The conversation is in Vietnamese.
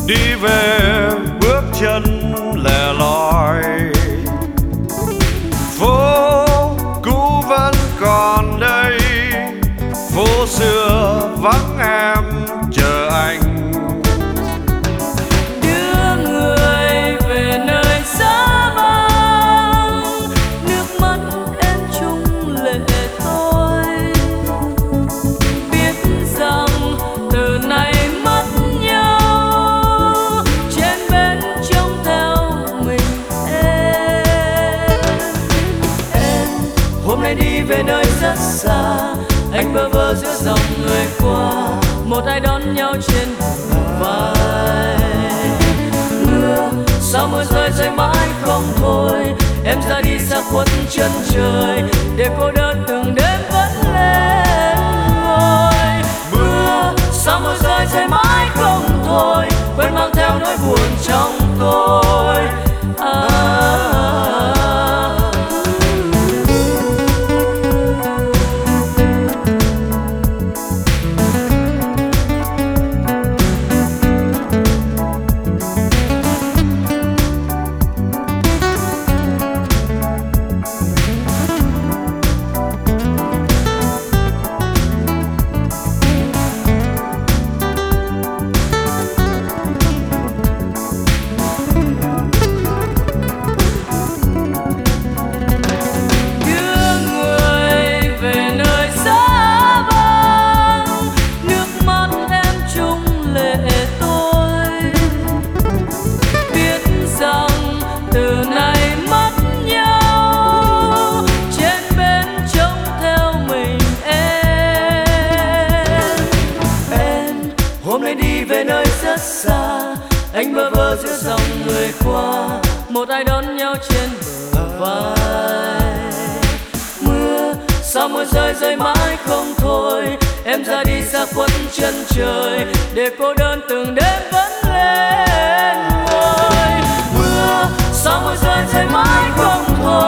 đi về bước chân lẻ loi. Phố cũ vẫn còn đây, phố xưa vắng em chờ anh. Đưa người về nơi xa vắng, nước mắt em chung lệ tôi. Biết rằng từ nay mất nhau, trên bên trông theo mình em. Em hôm nay đi về nơi rất xa, anh bơ vơ giữa dòng người qua, một ai đón nhau trên bờ vai. Mưa sao mưa rơi rơi mãi không thôi, em ra đi xa khuất chân trời, để cô đơn từng đêm vẫn lên ngôi. Mưa sao mưa rơi rơi mãi không thôi, vẫn mang theo nỗi buồn trong tôi. Anh bơ vơ giữa dòng người qua, một ai đón nhau trên bờ vai. Mưa sao mưa rơi rơi mãi không thôi, em ra đi xa khuất chân trời, để cô đơn từng đêm vẫn lên ngôi. Mưa sao mưa rơi rơi mãi không thôi,